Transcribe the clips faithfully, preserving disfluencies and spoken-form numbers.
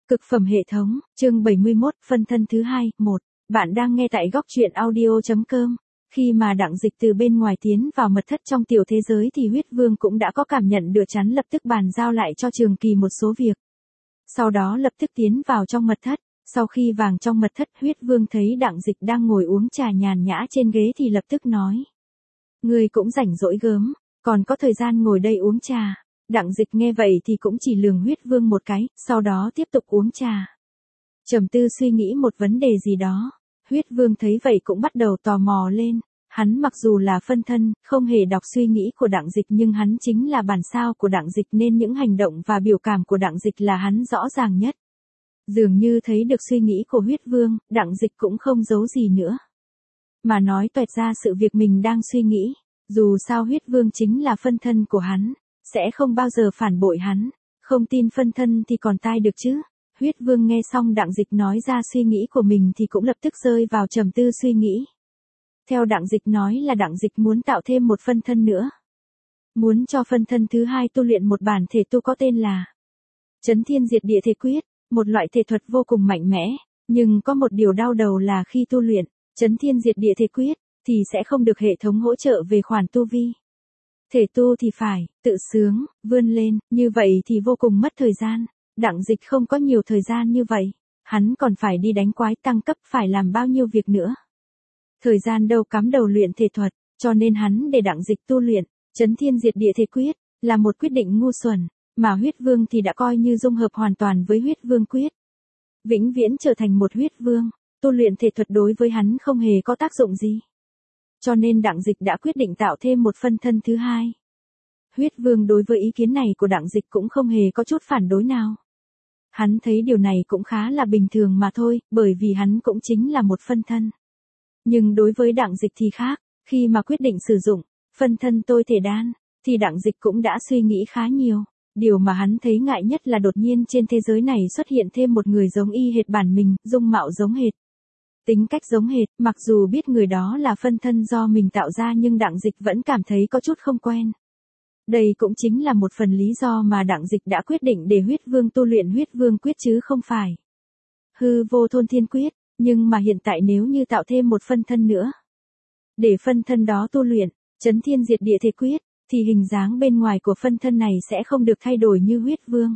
Cực phẩm hệ thống, chương bảy mươi mốt, phân thân thứ hai, một. Bạn đang nghe tại góc truyện audio.com. Khi mà Đặng Dịch từ bên ngoài tiến vào mật thất trong tiểu thế giới thì huyết vương cũng đã có cảm nhận được, chắn lập tức bàn giao lại cho Trường Kỳ một số việc. Sau đó lập tức tiến vào trong mật thất. Sau khi vào trong mật thất, huyết vương thấy Đặng Dịch đang ngồi uống trà nhàn nhã trên ghế thì lập tức nói. Người cũng rảnh rỗi gớm, còn có thời gian ngồi đây uống trà. Đặng Dịch nghe vậy thì cũng chỉ lườm huyết vương một cái, sau đó tiếp tục uống trà. Trầm tư suy nghĩ một vấn đề gì đó. Huyết vương thấy vậy cũng bắt đầu tò mò lên. Hắn mặc dù là phân thân, không hề đọc suy nghĩ của Đặng Dịch, nhưng hắn chính là bản sao của Đặng Dịch nên những hành động và biểu cảm của Đặng Dịch là hắn rõ ràng nhất. Dường như thấy được suy nghĩ của huyết vương, Đặng Dịch cũng không giấu gì nữa. Mà nói toẹt ra sự việc mình đang suy nghĩ. Dù sao huyết vương chính là phân thân của hắn, sẽ không bao giờ phản bội hắn. Không tin phân thân thì còn tai được chứ. Huyết vương nghe xong Đặng Dịch nói ra suy nghĩ của mình thì cũng lập tức rơi vào trầm tư suy nghĩ. Theo Đặng Dịch nói là Đặng Dịch muốn tạo thêm một phân thân nữa. Muốn cho phân thân thứ hai tu luyện một bản thể tu có tên là Chấn Thiên Diệt Địa Thể Quyết, một loại thể thuật vô cùng mạnh mẽ. Nhưng có một điều đau đầu là khi tu luyện Chấn Thiên Diệt Địa Thể Quyết thì sẽ không được hệ thống hỗ trợ về khoản tu vi. Thể tu thì phải tự sướng, vươn lên, như vậy thì vô cùng mất thời gian. Đặng Dịch không có nhiều thời gian như vậy. Hắn còn phải đi đánh quái tăng cấp, phải làm bao nhiêu việc nữa. Thời gian đâu cắm đầu luyện thể thuật, cho nên hắn để Đặng Dịch tu luyện Chấn Thiên Diệt Địa Thể Quyết, là một quyết định ngu xuẩn, mà huyết vương thì đã coi như dung hợp hoàn toàn với huyết vương quyết. Vĩnh viễn trở thành một huyết vương, tu luyện thể thuật đối với hắn không hề có tác dụng gì. Cho nên Đặng Dịch đã quyết định tạo thêm một phân thân thứ hai. Huyết vương đối với ý kiến này của Đặng Dịch cũng không hề có chút phản đối nào. Hắn thấy điều này cũng khá là bình thường mà thôi, bởi vì hắn cũng chính là một phân thân. Nhưng đối với Đặng Dịch thì khác, khi mà quyết định sử dụng phân thân tôi thể đan, thì Đặng Dịch cũng đã suy nghĩ khá nhiều. Điều mà hắn thấy ngại nhất là đột nhiên trên thế giới này xuất hiện thêm một người giống y hệt bản mình, dung mạo giống hệt. Tính cách giống hệt, mặc dù biết người đó là phân thân do mình tạo ra nhưng Đặng Dịch vẫn cảm thấy có chút không quen. Đây cũng chính là một phần lý do mà Đặng Dịch đã quyết định để huyết vương tu luyện huyết vương quyết chứ không phải hư vô thôn thiên quyết. Nhưng mà hiện tại nếu như tạo thêm một phân thân nữa, để phân thân đó tu luyện Chấn Thiên Diệt Địa Thể Quyết, thì hình dáng bên ngoài của phân thân này sẽ không được thay đổi như huyết vương,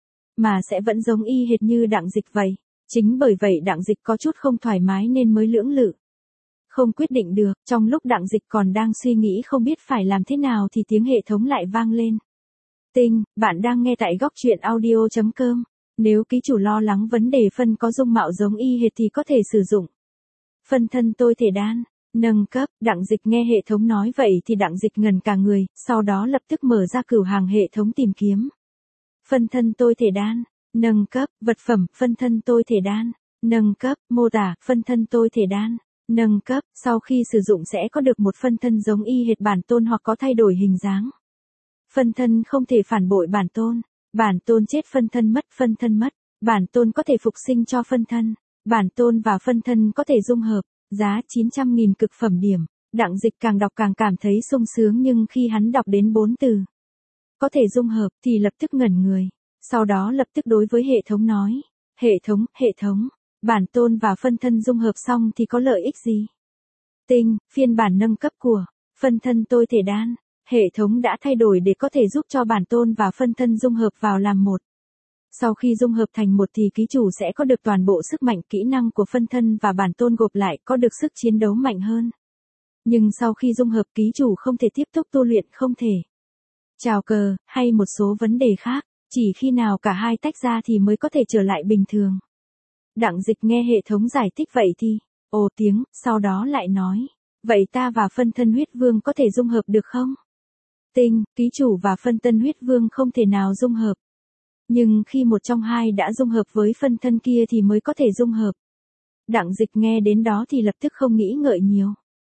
mà sẽ vẫn giống y hệt như Đặng Dịch vậy. Chính bởi vậy Đặng Dịch có chút không thoải mái nên mới lưỡng lự, không quyết định được. Trong lúc Đặng Dịch còn đang suy nghĩ không biết phải làm thế nào thì tiếng hệ thống lại vang lên. Tinh, bạn đang nghe tại góc truyện audio.com. Nếu ký chủ lo lắng vấn đề phân có dung mạo giống y hệt thì có thể sử dụng phân thân tôi thể đan, nâng cấp. Đặng Dịch nghe hệ thống nói vậy thì Đặng Dịch ngần cả người, sau đó lập tức mở ra cửu hàng hệ thống tìm kiếm. Phân thân tôi thể đan, nâng cấp, vật phẩm, phân thân tôi thể đan, nâng cấp, mô tả, phân thân tôi thể đan, nâng cấp, sau khi sử dụng sẽ có được một phân thân giống y hệt bản tôn hoặc có thay đổi hình dáng. Phân thân không thể phản bội bản tôn. Bản tôn chết phân thân mất, phân thân mất, bản tôn có thể phục sinh cho phân thân, bản tôn và phân thân có thể dung hợp, giá chín trăm nghìn cực phẩm điểm. Đặng Dịch càng đọc càng cảm thấy sung sướng, nhưng khi hắn đọc đến bốn từ có thể dung hợp thì lập tức ngẩn người, sau đó lập tức đối với hệ thống nói, hệ thống, hệ thống, bản tôn và phân thân dung hợp xong thì có lợi ích gì? Tinh, phiên bản nâng cấp của phân thân tôi thể đan. Hệ thống đã thay đổi để có thể giúp cho bản tôn và phân thân dung hợp vào làm một. Sau khi dung hợp thành một thì ký chủ sẽ có được toàn bộ sức mạnh kỹ năng của phân thân và bản tôn gộp lại, có được sức chiến đấu mạnh hơn. Nhưng sau khi dung hợp ký chủ không thể tiếp tục tu luyện, không thể chào cờ, hay một số vấn đề khác, chỉ khi nào cả hai tách ra thì mới có thể trở lại bình thường. Đặng Dịch nghe hệ thống giải thích vậy thì, ồ tiếng, sau đó lại nói, vậy ta và phân thân huyết vương có thể dung hợp được không? Tinh, ký chủ và phân thân huyết vương không thể nào dung hợp. Nhưng khi một trong hai đã dung hợp với phân thân kia thì mới có thể dung hợp. Đặng Dịch nghe đến đó thì lập tức không nghĩ ngợi nhiều.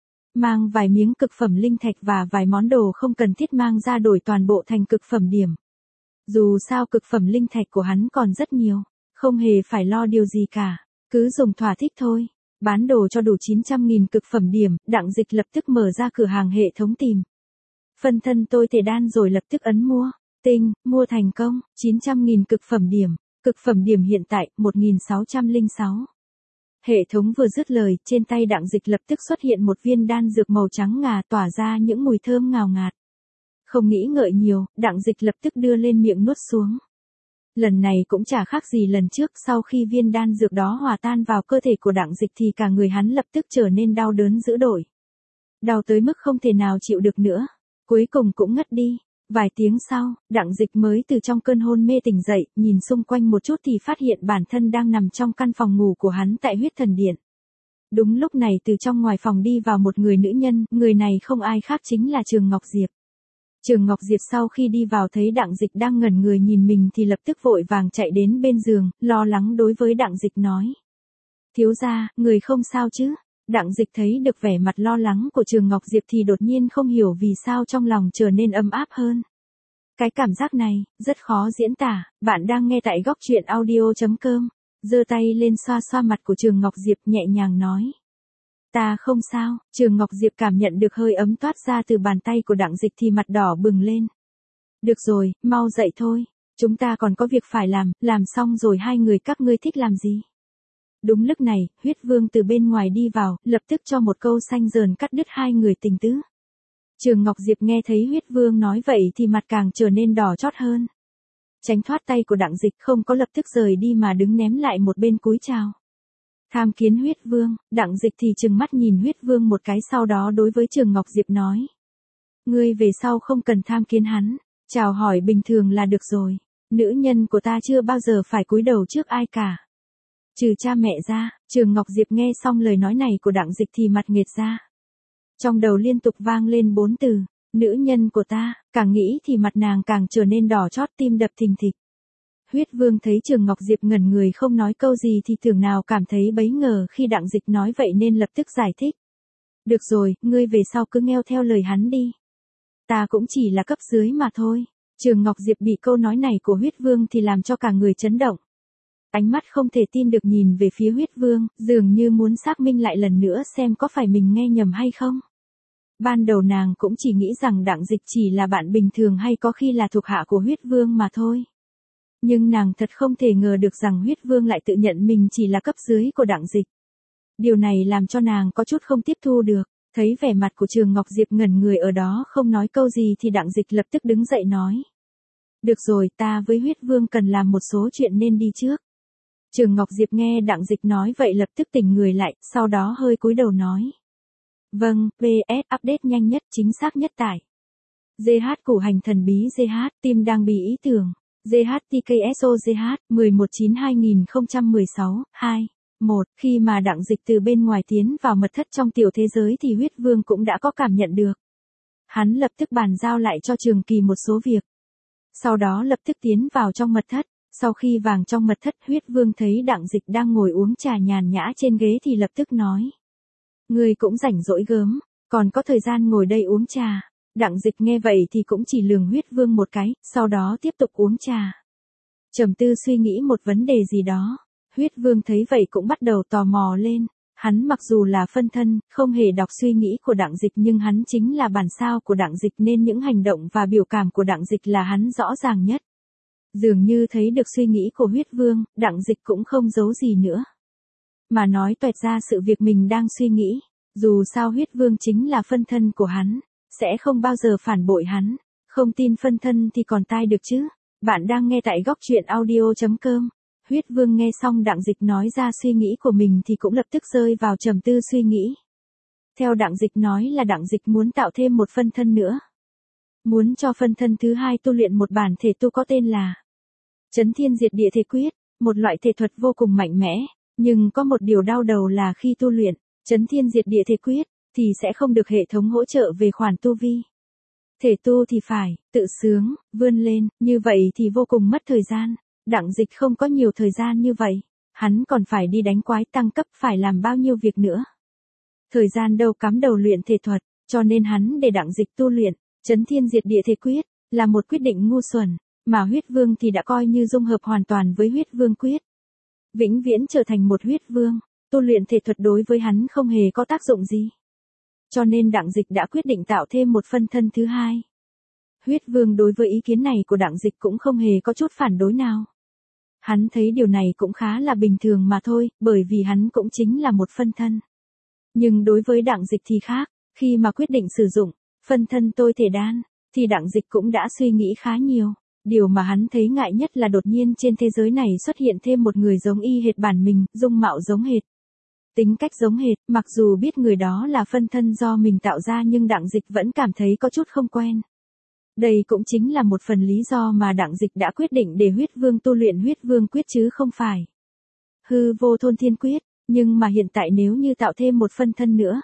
Mang vài miếng cực phẩm linh thạch và vài món đồ không cần thiết mang ra đổi toàn bộ thành cực phẩm điểm. Dù sao cực phẩm linh thạch của hắn còn rất nhiều, không hề phải lo điều gì cả, cứ dùng thỏa thích thôi. Bán đồ cho đủ chín trăm nghìn cực phẩm điểm, Đặng Dịch lập tức mở ra cửa hàng hệ thống tìm phân thân tôi thể đan rồi lập tức ấn mua. Tinh, mua thành công, chín trăm nghìn cực phẩm điểm. Cực phẩm điểm hiện tại, một nghìn sáu trăm lẻ sáu. Hệ thống vừa dứt lời, trên tay Đặng Dịch lập tức xuất hiện một viên đan dược màu trắng ngà tỏa ra những mùi thơm ngào ngạt. Không nghĩ ngợi nhiều, Đặng Dịch lập tức đưa lên miệng nuốt xuống. Lần này cũng chả khác gì lần trước, sau khi viên đan dược đó hòa tan vào cơ thể của Đặng Dịch thì cả người hắn lập tức trở nên đau đớn dữ dội. Đau tới mức không thể nào chịu được nữa, cuối cùng cũng ngất đi. Vài tiếng sau, Đặng Dịch mới từ trong cơn hôn mê tỉnh dậy, nhìn xung quanh một chút thì phát hiện bản thân đang nằm trong căn phòng ngủ của hắn tại huyết thần điện. Đúng lúc này từ trong ngoài phòng đi vào một người nữ nhân, người này không ai khác chính là Trường Ngọc Diệp. Trường Ngọc Diệp sau khi đi vào thấy Đặng Dịch đang ngẩn người nhìn mình thì lập tức vội vàng chạy đến bên giường, lo lắng đối với Đặng Dịch nói. Thiếu gia, người không sao chứ? Đặng Dịch thấy được vẻ mặt lo lắng của Trường Ngọc Diệp thì đột nhiên không hiểu vì sao trong lòng trở nên ấm áp hơn. Cái cảm giác này, rất khó diễn tả, bạn đang nghe tại góc truyện audio chấm com. Giơ tay lên xoa xoa mặt của Trường Ngọc Diệp nhẹ nhàng nói. Ta không sao, Trường Ngọc Diệp cảm nhận được hơi ấm toát ra từ bàn tay của Đặng Dịch thì mặt đỏ bừng lên. Được rồi, mau dậy thôi, chúng ta còn có việc phải làm, làm xong rồi hai người các ngươi thích làm gì? Đúng lúc này, Huyết Vương từ bên ngoài đi vào, lập tức cho một câu xanh dờn cắt đứt hai người tình tứ. Trường Ngọc Diệp nghe thấy Huyết Vương nói vậy thì mặt càng trở nên đỏ chót hơn. Tránh thoát tay của Đặng Dịch không có lập tức rời đi mà đứng ném lại một bên cúi chào. Tham kiến Huyết Vương, Đặng Dịch thì trừng mắt nhìn Huyết Vương một cái sau đó đối với Trường Ngọc Diệp nói. Ngươi về sau không cần tham kiến hắn, chào hỏi bình thường là được rồi, nữ nhân của ta chưa bao giờ phải cúi đầu trước ai cả. Trừ cha mẹ ra, Trường Ngọc Diệp nghe xong lời nói này của Đặng Dịch thì mặt nghệt ra. Trong đầu liên tục vang lên bốn từ, nữ nhân của ta, càng nghĩ thì mặt nàng càng trở nên đỏ chót tim đập thình thịch. Huyết Vương thấy Trường Ngọc Diệp ngẩn người không nói câu gì thì tưởng nào cảm thấy bấy ngờ khi Đặng Dịch nói vậy nên lập tức giải thích. Được rồi, ngươi về sau cứ nghe theo lời hắn đi. Ta cũng chỉ là cấp dưới mà thôi. Trường Ngọc Diệp bị câu nói này của Huyết Vương thì làm cho cả người chấn động. Ánh mắt không thể tin được nhìn về phía Huyết Vương, dường như muốn xác minh lại lần nữa xem có phải mình nghe nhầm hay không. Ban đầu nàng cũng chỉ nghĩ rằng Đặng Dịch chỉ là bạn bình thường hay có khi là thuộc hạ của Huyết Vương mà thôi. Nhưng nàng thật không thể ngờ được rằng Huyết Vương lại tự nhận mình chỉ là cấp dưới của Đặng Dịch. Điều này làm cho nàng có chút không tiếp thu được, thấy vẻ mặt của Trường Ngọc Diệp ngẩn người ở đó không nói câu gì thì Đặng Dịch lập tức đứng dậy nói. Được rồi, ta với Huyết Vương cần làm một số chuyện nên đi trước. Trường Ngọc Diệp nghe Đặng Dịch nói vậy lập tức tỉnh người lại, sau đó hơi cúi đầu nói. Vâng, pê ét update nhanh nhất, chính xác nhất tải. giê hát củ hành thần bí giê hát, team đang bị ý tưởng. giê hát tê ca ét o giê hát, mười một chín hai nghìn không trăm mười sáu, hai. một. Khi mà Đặng Dịch từ bên ngoài tiến vào mật thất trong tiểu thế giới thì Huyết Vương cũng đã có cảm nhận được. Hắn lập tức bàn giao lại cho Trường Kỳ một số việc. Sau đó lập tức tiến vào trong mật thất. Sau khi vàng trong mật thất, Huyết Vương thấy Đặng Dịch đang ngồi uống trà nhàn nhã trên ghế thì lập tức nói. Ngươi cũng rảnh rỗi gớm, còn có thời gian ngồi đây uống trà. Đặng Dịch nghe vậy thì cũng chỉ lườm Huyết Vương một cái, sau đó tiếp tục uống trà. Trầm tư suy nghĩ một vấn đề gì đó. Huyết Vương thấy vậy cũng bắt đầu tò mò lên. Hắn mặc dù là phân thân, không hề đọc suy nghĩ của Đặng Dịch nhưng hắn chính là bản sao của Đặng Dịch nên những hành động và biểu cảm của Đặng Dịch là hắn rõ ràng nhất. Dường như thấy được suy nghĩ của Huyết Vương, Đặng Dịch cũng không giấu gì nữa. Mà nói toẹt ra sự việc mình đang suy nghĩ. Dù sao Huyết Vương chính là phân thân của hắn, sẽ không bao giờ phản bội hắn. Không tin phân thân thì còn tai được chứ. Bạn đang nghe tại góc truyện audio chấm com. Huyết Vương nghe xong Đặng Dịch nói ra suy nghĩ của mình thì cũng lập tức rơi vào trầm tư suy nghĩ. Theo Đặng Dịch nói là Đặng Dịch muốn tạo thêm một phân thân nữa. Muốn cho phân thân thứ hai tu luyện một bản thể tu có tên là Chấn Thiên Diệt Địa Thể Quyết, một loại thể thuật vô cùng mạnh mẽ, nhưng có một điều đau đầu là khi tu luyện Chấn Thiên Diệt Địa Thể Quyết thì sẽ không được hệ thống hỗ trợ về khoản tu vi. Thể tu thì phải tự sướng, vươn lên, như vậy thì vô cùng mất thời gian. Đặng Dịch không có nhiều thời gian như vậy, hắn còn phải đi đánh quái tăng cấp, phải làm bao nhiêu việc nữa. Thời gian đâu cắm đầu luyện thể thuật, cho nên hắn để Đặng Dịch tu luyện Chấn Thiên Diệt Địa Thể Quyết là một quyết định ngu xuẩn, mà Huyết Vương thì đã coi như dung hợp hoàn toàn với Huyết Vương Quyết. Vĩnh viễn trở thành một Huyết Vương, tu luyện thể thuật đối với hắn không hề có tác dụng gì. Cho nên Đặng Dịch đã quyết định tạo thêm một phân thân thứ hai. Huyết Vương đối với ý kiến này của Đặng Dịch cũng không hề có chút phản đối nào. Hắn thấy điều này cũng khá là bình thường mà thôi, bởi vì hắn cũng chính là một phân thân. Nhưng đối với Đặng Dịch thì khác, khi mà quyết định sử dụng phân thân tôi thể đan, thì Đặng Dịch cũng đã suy nghĩ khá nhiều. Điều mà hắn thấy ngại nhất là đột nhiên trên thế giới này xuất hiện thêm một người giống y hệt bản mình, dung mạo giống hệt, tính cách giống hệt, mặc dù biết người đó là phân thân do mình tạo ra nhưng Đặng Dịch vẫn cảm thấy có chút không quen. Đây cũng chính là một phần lý do mà Đặng Dịch đã quyết định để huyết vương tu luyện huyết vương quyết chứ không phải hư vô thôn thiên quyết, nhưng mà hiện tại nếu như tạo thêm một phân thân nữa,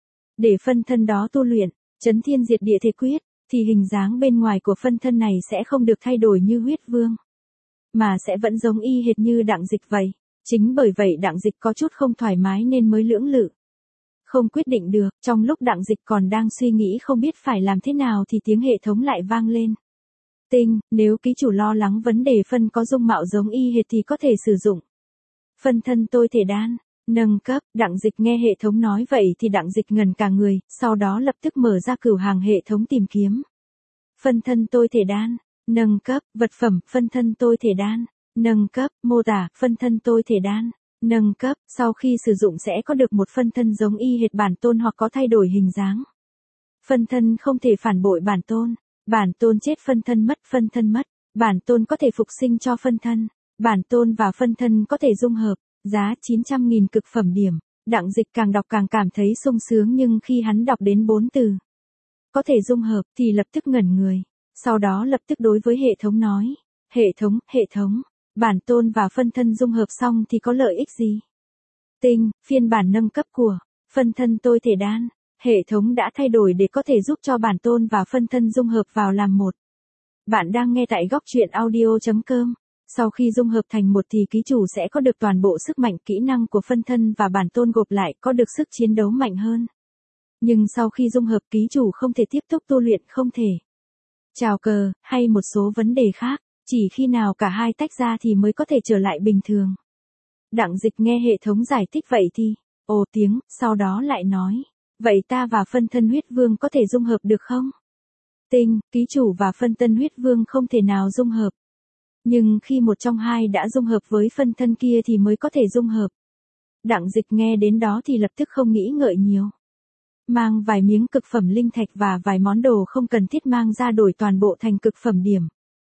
để phân thân đó tu luyện chấn thiên diệt địa thể quyết, thì hình dáng bên ngoài của phân thân này sẽ không được thay đổi như huyết vương, mà sẽ vẫn giống y hệt như Đặng Dịch vậy. Chính bởi vậy Đặng Dịch có chút không thoải mái nên mới lưỡng lự, không quyết định được. Trong lúc Đặng Dịch còn đang suy nghĩ không biết phải làm thế nào thì tiếng hệ thống lại vang lên. Tinh, nếu ký chủ lo lắng vấn đề phân có dung mạo giống y hệt thì có thể sử dụng phân thân tôi thể đan, nâng cấp. Đặng Dịch nghe hệ thống nói vậy thì Đặng Dịch ngần cả người, sau đó lập tức mở ra cửu hàng hệ thống tìm kiếm. Phân thân tôi thể đan, nâng cấp, vật phẩm, phân thân tôi thể đan, nâng cấp, mô tả, phân thân tôi thể đan, nâng cấp, sau khi sử dụng sẽ có được một phân thân giống y hệt bản tôn hoặc có thay đổi hình dáng. Phân thân không thể phản bội bản tôn, bản tôn chết phân thân mất, phân thân mất, bản tôn có thể phục sinh cho phân thân, bản tôn và phân thân có thể dung hợp, giá chín trăm nghìn cực phẩm điểm. Đặng Dịch càng đọc càng cảm thấy sung sướng nhưng khi hắn đọc đến bốn từ có thể dung hợp thì lập tức ngẩn người, sau đó lập tức đối với hệ thống nói, hệ thống, hệ thống, bản tôn và phân thân dung hợp xong thì có lợi ích gì? Tinh, phiên bản nâng cấp của phân thân tôi thể đan, hệ thống đã thay đổi để có thể giúp cho bản tôn và phân thân dung hợp vào làm một. Bạn đang nghe tại góc truyện audio.com. Sau khi dung hợp thành một thì ký chủ sẽ có được toàn bộ sức mạnh kỹ năng của phân thân và bản tôn gộp lại, có được sức chiến đấu mạnh hơn. Nhưng sau khi dung hợp ký chủ không thể tiếp tục tu luyện, không thể chào cờ, hay một số vấn đề khác, chỉ khi nào cả hai tách ra thì mới có thể trở lại bình thường. Đặng Dịch nghe hệ thống giải thích vậy thì, ồ tiếng, sau đó lại nói, vậy ta và phân thân huyết vương có thể dung hợp được không? Tinh, ký chủ và phân thân huyết vương không thể nào dung hợp. Nhưng khi một trong hai đã dung hợp với phân thân kia thì mới có thể dung hợp. Đặng Dịch nghe đến đó thì lập tức không nghĩ ngợi nhiều. Mang vài miếng cực phẩm linh thạch và vài món đồ không cần thiết mang ra đổi toàn bộ thành cực phẩm điểm.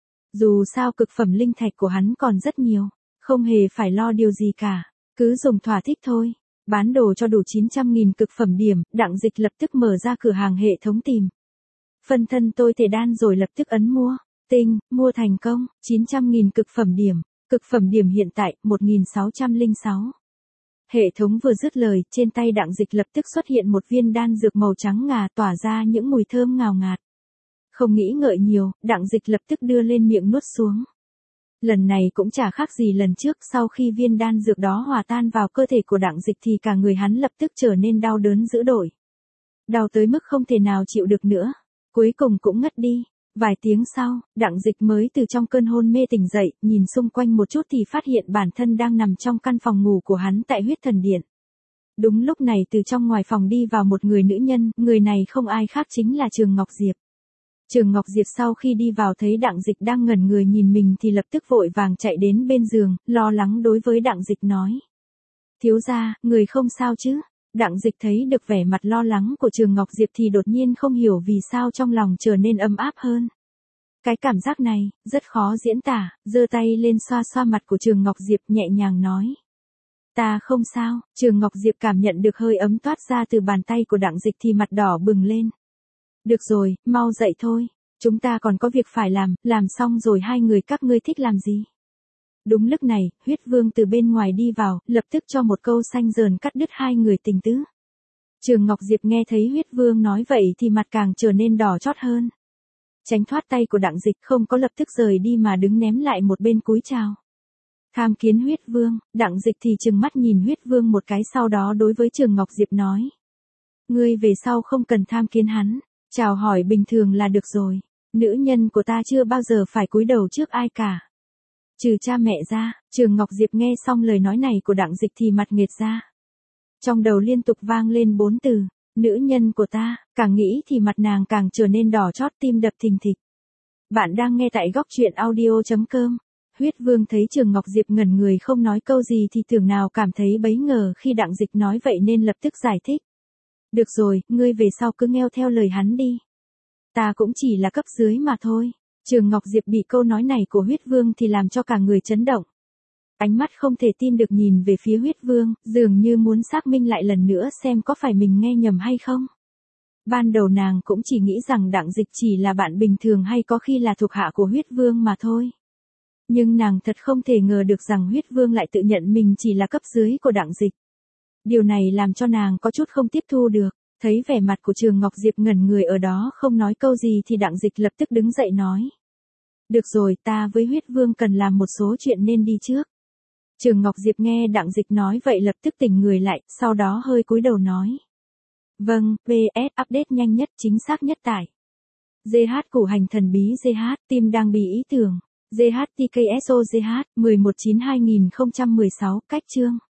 Dù sao cực phẩm linh thạch của hắn còn rất nhiều, không hề phải lo điều gì cả, cứ dùng thỏa thích thôi. Bán đồ cho đủ chín trăm nghìn cực phẩm điểm, Đặng Dịch lập tức mở ra cửa hàng hệ thống tìm phân thân tôi thể đan rồi lập tức ấn mua. Tinh, mua thành công, chín trăm nghìn cực phẩm điểm, cực phẩm điểm hiện tại, một nghìn sáu trăm lẻ sáu. Hệ thống vừa dứt lời, trên tay Đặng Dịch lập tức xuất hiện một viên đan dược màu trắng ngà tỏa ra những mùi thơm ngào ngạt. Không nghĩ ngợi nhiều, Đặng Dịch lập tức đưa lên miệng nuốt xuống. Lần này cũng chả khác gì lần trước, sau khi viên đan dược đó hòa tan vào cơ thể của Đặng Dịch thì cả người hắn lập tức trở nên đau đớn dữ dội. Đau tới mức không thể nào chịu được nữa, cuối cùng cũng ngất đi. Vài tiếng sau, Đặng Dịch mới từ trong cơn hôn mê tỉnh dậy, nhìn xung quanh một chút thì phát hiện bản thân đang nằm trong căn phòng ngủ của hắn tại huyết thần điện. Đúng lúc này từ trong ngoài phòng đi vào một người nữ nhân, người này không ai khác chính là Trường Ngọc Diệp. Trường Ngọc Diệp sau khi đi vào thấy Đặng Dịch đang ngẩn người nhìn mình thì lập tức vội vàng chạy đến bên giường, lo lắng đối với Đặng Dịch nói. Thiếu gia, người không sao chứ? Đặng Dịch thấy được vẻ mặt lo lắng của Trường Ngọc Diệp thì đột nhiên không hiểu vì sao trong lòng trở nên ấm áp hơn. Cái cảm giác này, rất khó diễn tả, giơ tay lên xoa xoa mặt của Trường Ngọc Diệp nhẹ nhàng nói. Ta không sao. Trường Ngọc Diệp cảm nhận được hơi ấm toát ra từ bàn tay của Đặng Dịch thì mặt đỏ bừng lên. Được rồi, mau dậy thôi, chúng ta còn có việc phải làm, làm xong rồi hai người các ngươi thích làm gì? Đúng lúc này, huyết vương từ bên ngoài đi vào, lập tức cho một câu xanh dờn cắt đứt hai người tình tứ. Trường Ngọc Diệp nghe thấy huyết vương nói vậy thì mặt càng trở nên đỏ chót hơn. Tránh thoát tay của Đặng Dịch không có lập tức rời đi mà đứng ném lại một bên cúi chào. Tham kiến huyết vương, Đặng Dịch thì trừng mắt nhìn huyết vương một cái sau đó đối với Trường Ngọc Diệp nói. Ngươi về sau không cần tham kiến hắn, chào hỏi bình thường là được rồi, nữ nhân của ta chưa bao giờ phải cúi đầu trước ai cả. Trừ cha mẹ ra. Trường Ngọc Diệp nghe xong lời nói này của Đặng Dịch thì mặt nghệt ra. Trong đầu liên tục vang lên bốn từ, nữ nhân của ta, càng nghĩ thì mặt nàng càng trở nên đỏ chót tim đập thình thịch. Bạn đang nghe tại góc truyện audio.com. Huyết Vương thấy Trường Ngọc Diệp ngẩn người không nói câu gì thì tưởng nào cảm thấy bấy ngờ khi Đặng Dịch nói vậy nên lập tức giải thích. Được rồi, ngươi về sau cứ ngheo theo lời hắn đi. Ta cũng chỉ là cấp dưới mà thôi. Trường Ngọc Diệp bị câu nói này của Huyết Vương thì làm cho cả người chấn động. Ánh mắt không thể tin được nhìn về phía Huyết Vương, dường như muốn xác minh lại lần nữa xem có phải mình nghe nhầm hay không. Ban đầu nàng cũng chỉ nghĩ rằng Đặng Dịch chỉ là bạn bình thường hay có khi là thuộc hạ của Huyết Vương mà thôi. Nhưng nàng thật không thể ngờ được rằng Huyết Vương lại tự nhận mình chỉ là cấp dưới của Đặng Dịch. Điều này làm cho nàng có chút không tiếp thu được. Thấy vẻ mặt của Trường Ngọc Diệp ngẩn người ở đó không nói câu gì thì Đặng Dịch lập tức đứng dậy nói. Được rồi, ta với Huyết Vương cần làm một số chuyện nên đi trước. Trường Ngọc Diệp nghe Đặng Dịch nói vậy lập tức tỉnh người lại, sau đó hơi cúi đầu nói. Vâng, pê ét update nhanh nhất chính xác nhất tại. giê hát củ hành thần bí giê hát, team đang bị ý tưởng. giê hát tê ca ét o giê hát, mười một chín hai nghìn không trăm mười sáu, cách chương.